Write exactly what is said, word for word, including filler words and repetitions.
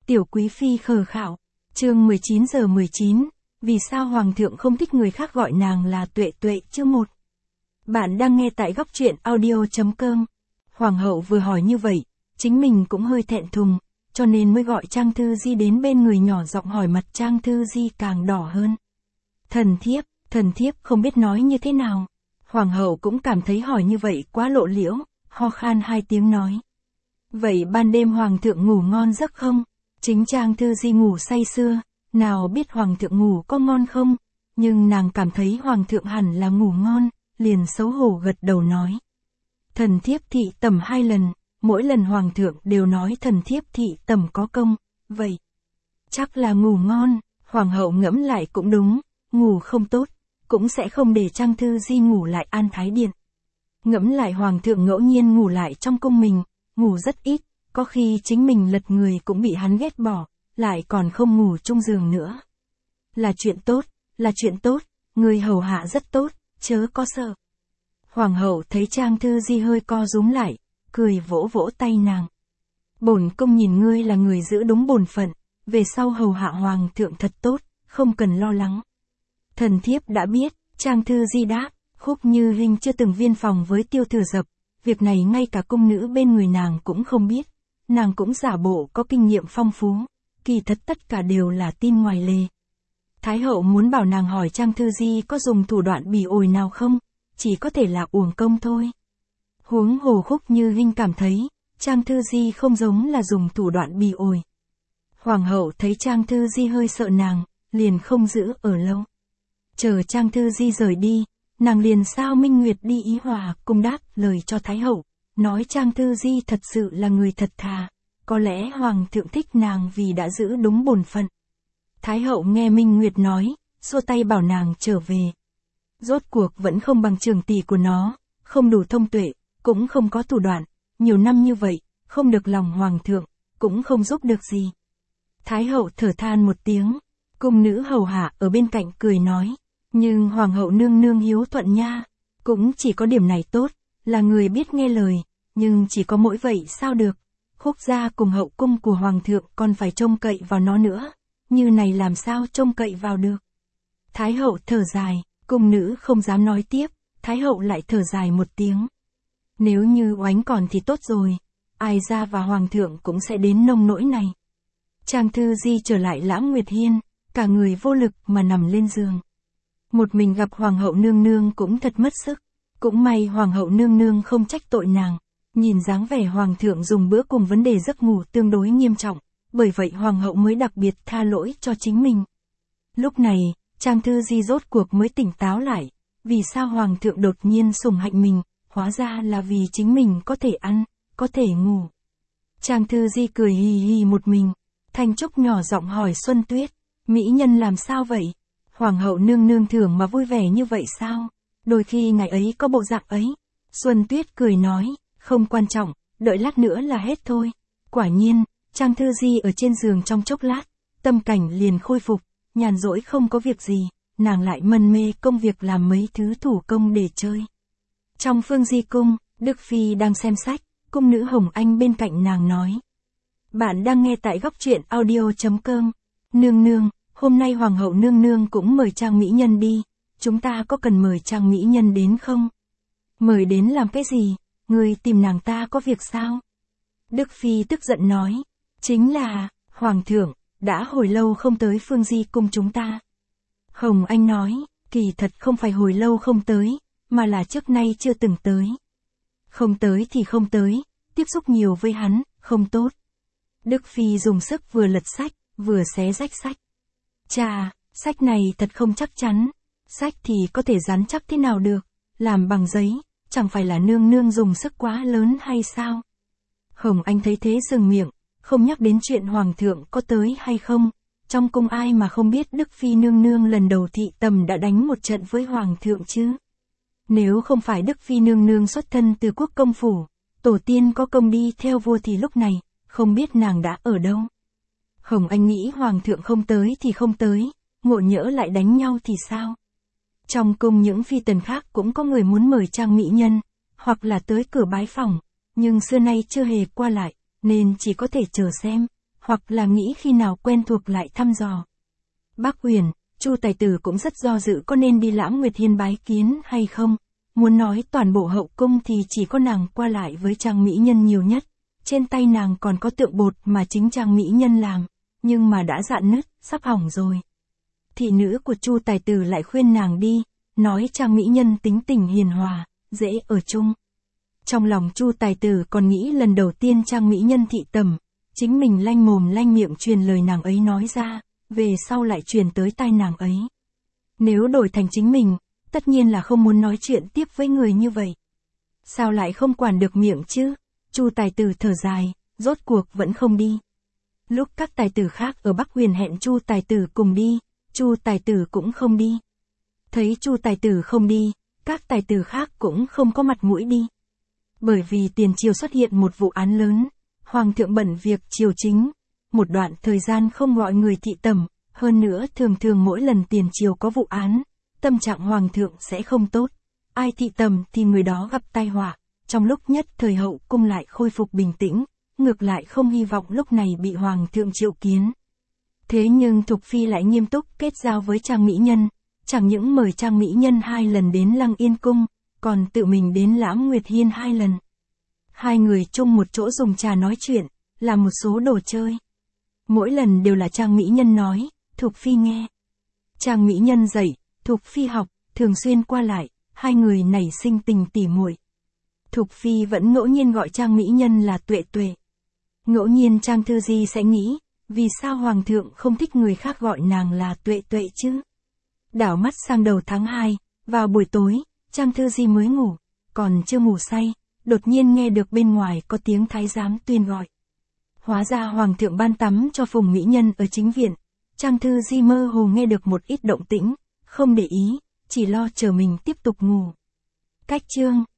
Tiểu quý phi khờ khạo. Chương mười chín giờ mười chín. Vì sao hoàng thượng không thích người khác gọi nàng là Tuệ Tuệ? Chương một. Bạn đang nghe tại góc truyện audio chấm com. Hoàng hậu vừa hỏi như vậy, chính mình cũng hơi thẹn thùng, cho nên mới gọi Trang Thư Di đến bên người nhỏ giọng hỏi, mặt Trang Thư Di càng đỏ hơn. Thần thiếp, thần thiếp không biết nói như thế nào. Hoàng hậu cũng cảm thấy hỏi như vậy quá lộ liễu, ho khan hai tiếng nói. Vậy ban đêm hoàng thượng ngủ ngon giấc không? Chính Trang Thư Di ngủ say sưa, nào biết hoàng thượng ngủ có ngon không, nhưng nàng cảm thấy hoàng thượng hẳn là ngủ ngon, liền xấu hổ gật đầu nói. Thần thiếp thị tẩm hai lần, mỗi lần hoàng thượng đều nói thần thiếp thị tẩm có công, vậy chắc là ngủ ngon. Hoàng hậu ngẫm lại cũng đúng, ngủ không tốt, cũng sẽ không để Trang Thư Di ngủ lại An Thái Điện. Ngẫm lại hoàng thượng ngẫu nhiên ngủ lại trong cung mình, ngủ rất ít, có khi chính mình lật người cũng bị hắn ghét bỏ, lại còn không ngủ chung giường nữa. Là chuyện tốt, là chuyện tốt, người hầu hạ rất tốt, chớ có sợ. Hoàng hậu thấy Trang Thư Di hơi co rúm lại, cười vỗ vỗ tay nàng. Bổn cung nhìn ngươi là người giữ đúng bổn phận, về sau hầu hạ hoàng thượng thật tốt, không cần lo lắng. Thần thiếp đã biết. Trang Thư Di đáp. Khúc Như Hinh chưa từng viên phòng với Tiêu Thừa Dập, việc này ngay cả cung nữ bên người nàng cũng không biết, nàng cũng giả bộ có kinh nghiệm phong phú, kỳ thật tất cả đều là tin ngoài lề. Thái hậu muốn bảo nàng hỏi Trang Thư Di có dùng thủ đoạn bỉ ổi nào không, chỉ có thể là uổng công thôi. Huống hồ Khúc Như Hinh cảm thấy, Trang Thư Di không giống là dùng thủ đoạn bỉ ổi. Hoàng hậu thấy Trang Thư Di hơi sợ nàng, liền không giữ ở lâu. Chờ Trang Thư Di rời đi, nàng liền sao Minh Nguyệt đi ý hòa cung đáp lời cho Thái hậu, nói Trang Thư Di thật sự là người thật thà, có lẽ hoàng thượng thích nàng vì đã giữ đúng bổn phận. Thái hậu nghe Minh Nguyệt nói, xua tay bảo nàng trở về. Rốt cuộc vẫn không bằng trường tỷ của nó, không đủ thông tuệ, cũng không có thủ đoạn, nhiều năm như vậy, không được lòng hoàng thượng, cũng không giúp được gì. Thái hậu thở than một tiếng, cung nữ hầu hạ ở bên cạnh cười nói. Nhưng hoàng hậu nương nương hiếu thuận nha, cũng chỉ có điểm này tốt, là người biết nghe lời, nhưng chỉ có mỗi vậy sao được. Khúc gia cùng hậu cung của hoàng thượng còn phải trông cậy vào nó nữa, như này làm sao trông cậy vào được. Thái hậu thở dài, cung nữ không dám nói tiếp, Thái hậu lại thở dài một tiếng. Nếu như oánh còn thì tốt rồi, ai ra và hoàng thượng cũng sẽ đến nông nỗi này. Trang Thư Di trở lại Lãng Nguyệt Hiên, cả người vô lực mà nằm lên giường. Một mình gặp hoàng hậu nương nương cũng thật mất sức, cũng may hoàng hậu nương nương không trách tội nàng, nhìn dáng vẻ hoàng thượng dùng bữa cùng vấn đề giấc ngủ tương đối nghiêm trọng, bởi vậy hoàng hậu mới đặc biệt tha lỗi cho chính mình. Lúc này, Trang Thư Di rốt cuộc mới tỉnh táo lại, vì sao hoàng thượng đột nhiên sủng hạnh mình, hóa ra là vì chính mình có thể ăn, có thể ngủ. Trang Thư Di cười hì hì một mình, Thanh Trúc nhỏ giọng hỏi Xuân Tuyết, mỹ nhân làm sao vậy? Hoàng hậu nương nương thường mà vui vẻ như vậy sao? Đôi khi ngày ấy có bộ dạng ấy. Xuân Tuyết cười nói, không quan trọng, đợi lát nữa là hết thôi. Quả nhiên, Trang Thư Di ở trên giường trong chốc lát, tâm cảnh liền khôi phục, nhàn rỗi không có việc gì, nàng lại mân mê công việc làm mấy thứ thủ công để chơi. Trong Phương Di cung, Đức Phi đang xem sách, cung nữ Hồng Anh bên cạnh nàng nói. Bạn đang nghe tại góc truyện audio chấm com. Nương nương. Hôm nay hoàng hậu nương nương cũng mời Trang mỹ nhân đi, chúng ta có cần mời Trang mỹ nhân đến không? Mời đến làm cái gì? Người tìm nàng ta có việc sao? Đức Phi tức giận nói, chính là, hoàng thượng, đã hồi lâu không tới Phương Di cung chúng ta. Hồng Anh nói, kỳ thật không phải hồi lâu không tới, mà là trước nay chưa từng tới. Không tới thì không tới, tiếp xúc nhiều với hắn, không tốt. Đức Phi dùng sức vừa lật sách, vừa xé rách sách. Chà, sách này thật không chắc chắn, sách thì có thể rắn chắc thế nào được, làm bằng giấy, chẳng phải là nương nương dùng sức quá lớn hay sao? Hồng Anh thấy thế dừng miệng, không nhắc đến chuyện hoàng thượng có tới hay không, trong cung ai mà không biết Đức Phi nương nương lần đầu thị tầm đã đánh một trận với hoàng thượng chứ? Nếu không phải Đức Phi nương nương xuất thân từ quốc công phủ, tổ tiên có công đi theo vua thì lúc này, không biết nàng đã ở đâu. Hồng Anh nghĩ hoàng thượng không tới thì không tới, ngộ nhỡ lại đánh nhau thì sao? Trong cung những phi tần khác cũng có người muốn mời Trang mỹ nhân, hoặc là tới cửa bái phỏng, nhưng xưa nay chưa hề qua lại, nên chỉ có thể chờ xem, hoặc là nghĩ khi nào quen thuộc lại thăm dò. Bác Huyền, Chu Tài Tử cũng rất do dự có nên đi Lãm Nguyệt Hiên bái kiến hay không. Muốn nói toàn bộ hậu cung thì chỉ có nàng qua lại với Trang mỹ nhân nhiều nhất. Trên tay nàng còn có tượng bột mà chính Trang mỹ nhân làm, nhưng mà đã rạn nứt, sắp hỏng rồi. Thị nữ của Chu Tài Tử lại khuyên nàng đi, nói Trang mỹ nhân tính tình hiền hòa, dễ ở chung. Trong lòng Chu Tài Tử còn nghĩ lần đầu tiên Trang mỹ nhân thị tầm, chính mình lanh mồm lanh miệng truyền lời nàng ấy nói ra, về sau lại truyền tới tai nàng ấy. Nếu đổi thành chính mình, tất nhiên là không muốn nói chuyện tiếp với người như vậy. Sao lại không quản được miệng chứ? Chu Tài Tử thở dài, rốt cuộc vẫn không đi. Lúc các tài tử khác ở Bắc Huyền hẹn Chu Tài Tử cùng đi, Chu Tài Tử cũng không đi. Thấy Chu Tài Tử không đi, các tài tử khác cũng không có mặt mũi đi. Bởi vì tiền triều xuất hiện một vụ án lớn, hoàng thượng bận việc triều chính, một đoạn thời gian không gọi người thị tẩm, hơn nữa thường thường mỗi lần tiền triều có vụ án, tâm trạng hoàng thượng sẽ không tốt, ai thị tẩm thì người đó gặp tai họa. Trong lúc nhất thời hậu cung lại khôi phục bình tĩnh, ngược lại không hy vọng lúc này bị hoàng thượng triệu kiến. Thế nhưng Thục Phi lại nghiêm túc kết giao với Trang mỹ nhân, chẳng những mời Trang mỹ nhân hai lần đến Lăng Yên cung, còn tự mình đến Lãm Nguyệt Hiên hai lần. Hai người chung một chỗ dùng trà nói chuyện, làm một số đồ chơi. Mỗi lần đều là Trang mỹ nhân nói, Thục Phi nghe. Trang mỹ nhân dạy, Thục Phi học, thường xuyên qua lại, hai người nảy sinh tình tỉ muội. Thục Phi vẫn ngẫu nhiên gọi Trang mỹ nhân là Tuệ Tuệ. Ngẫu nhiên Trang Thư Di sẽ nghĩ, vì sao hoàng thượng không thích người khác gọi nàng là Tuệ Tuệ chứ? Đảo mắt sang đầu tháng hai, vào buổi tối, Trang Thư Di mới ngủ, còn chưa ngủ say, đột nhiên nghe được bên ngoài có tiếng thái giám tuyên gọi. Hóa ra hoàng thượng ban tắm cho Phùng mỹ nhân ở chính viện. Trang Thư Di mơ hồ nghe được một ít động tĩnh, không để ý, chỉ lo chờ mình tiếp tục ngủ. Cách chương